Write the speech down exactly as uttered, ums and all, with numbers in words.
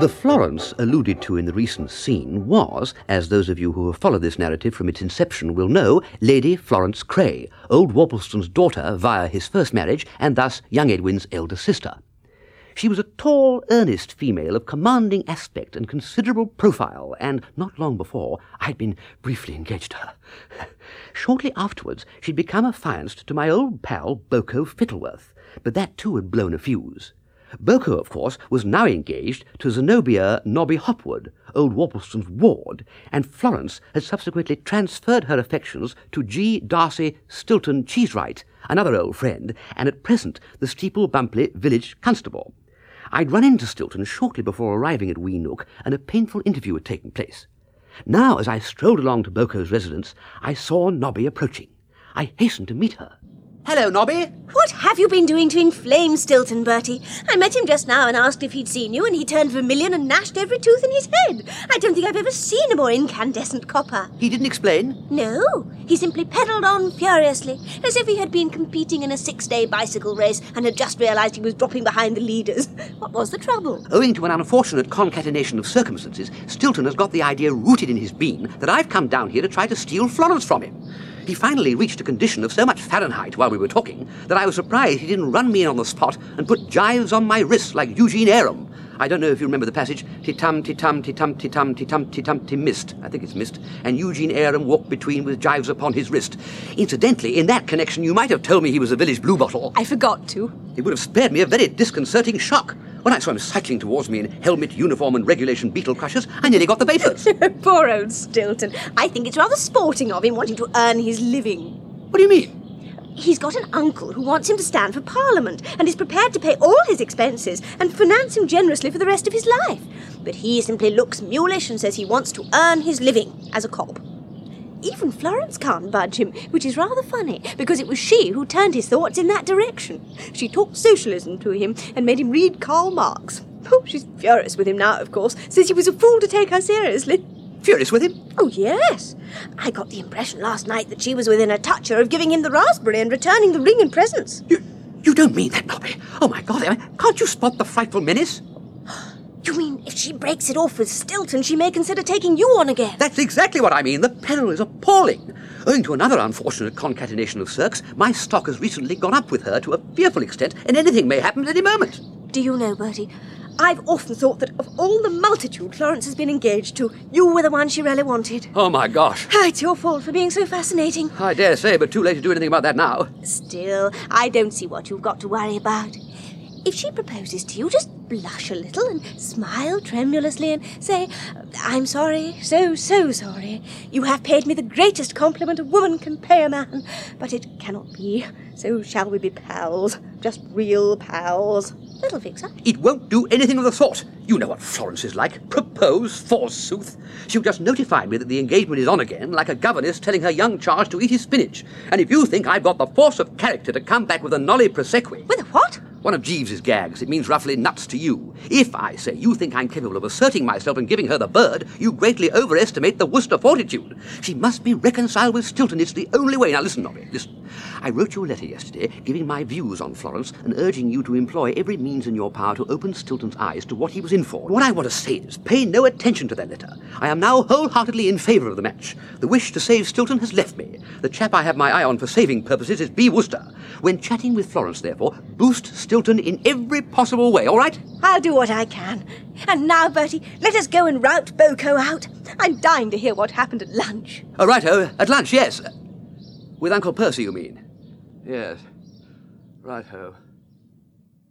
The Florence alluded to in the recent scene was, as those of you who have followed this narrative from its inception will know, Lady Florence Cray, old Worpleston's daughter via his first marriage, and thus young Edwin's elder sister. She was a tall, earnest female of commanding aspect and considerable profile, and not long before I'd been briefly engaged to her. Shortly afterwards, she'd become affianced to my old pal Boko Fittleworth, but that too had blown a fuse. Boko, of course, was now engaged to Zenobia Nobby Hopwood, old Worpleston's ward, and Florence had subsequently transferred her affections to G. Darcy Stilton Cheesewright, another old friend, and at present the Steeple Bumpley village constable. I'd run into Stilton shortly before arriving at Wee Nook, and a painful interview had taken place. Now, as I strolled along to Boko's residence, I saw Nobby approaching. I hastened to meet her. "Hello, Nobby." "What have you been doing to inflame Stilton, Bertie? I met him just now and asked if he'd seen you, and he turned vermilion and gnashed every tooth in his head. I don't think I've ever seen a more incandescent copper." "He didn't explain?" "No, he simply pedalled on furiously, as if he had been competing in a six-day bicycle race and had just realised he was dropping behind the leaders. What was the trouble?" "Owing to an unfortunate concatenation of circumstances, Stilton has got the idea rooted in his bean that I've come down here to try to steal Florence from him. He finally reached a condition of so much Fahrenheit while we were talking that I was surprised he didn't run me in on the spot and put gyves on my wrists like Eugene Aram. I don't know if you remember the passage, Ti-tum, ti-tum, ti-tum, ti-tum, ti-tum, ti-tum, ti-mist. I think it's mist. And Eugene Aram walked between with gyves upon his wrist. Incidentally, in that connection, you might have told me he was a village bluebottle. I forgot to. It would have spared me a very disconcerting shock. When I saw him cycling towards me in helmet, uniform and regulation beetle crushers, I nearly got the vapors. Poor old Stilton. I think it's rather sporting of him wanting to earn his living. What do you mean? He's got an uncle who wants him to stand for Parliament and is prepared to pay all his expenses and finance him generously for the rest of his life. But he simply looks mulish and says he wants to earn his living as a cop. Even Florence can't budge him, which is rather funny, because it was she who turned his thoughts in that direction. She talked socialism to him and made him read Karl Marx. Oh, she's furious with him now, of course, says he was a fool to take her seriously. Furious with him? Oh, yes. I got the impression last night that she was within a toucher of giving him the raspberry and returning the ring and presents. You, you don't mean that, Nobby? Oh, my God, I mean, can't you spot the frightful menace? You mean if she breaks it off with Stilton, she may consider taking you on again? That's exactly what I mean. The peril is appalling. Owing to another unfortunate concatenation of circs, my stock has recently gone up with her to a fearful extent, and anything may happen at any moment. Do you know, Bertie, I've often thought that of all the multitude Florence has been engaged to, you were the one she really wanted. Oh, my gosh. Ah, it's your fault for being so fascinating. I dare say, but too late to do anything about that now. Still, I don't see what you've got to worry about. If she proposes to you, just blush a little and smile tremulously and say, "I'm sorry, so, so sorry. You have paid me the greatest compliment a woman can pay a man, but it cannot be. So shall we be pals? Just real pals." That'll fix her. It won't do anything of the sort. You know what Florence is like. Propose, forsooth. She'll just notify me that the engagement is on again, like a governess telling her young charge to eat his spinach. And if you think I've got the force of character to come back with a nollie prosequi... With a what? One of Jeeves's gags. It means roughly nuts to you. If, I say, you think I'm capable of asserting myself and giving her the bird, you greatly overestimate the Worcester fortitude. She must be reconciled with Stilton. It's the only way. Now listen, Nobby, listen. I wrote you a letter yesterday giving my views on Florence and urging you to employ every means in your power to open Stilton's eyes to what he was in for. What I want to say is, pay no attention to that letter. I am now wholeheartedly in favour of the match. The wish to save Stilton has left me. The chap I have my eye on for saving purposes is B. Worcester. When chatting with Florence, therefore, boost Stilton in every possible way, all right? I'll do what I can. And now, Bertie, let us go and rout Boko out. I'm dying to hear what happened at lunch. Oh, righto, at lunch, yes. With Uncle Percy, you mean? Yes, righto.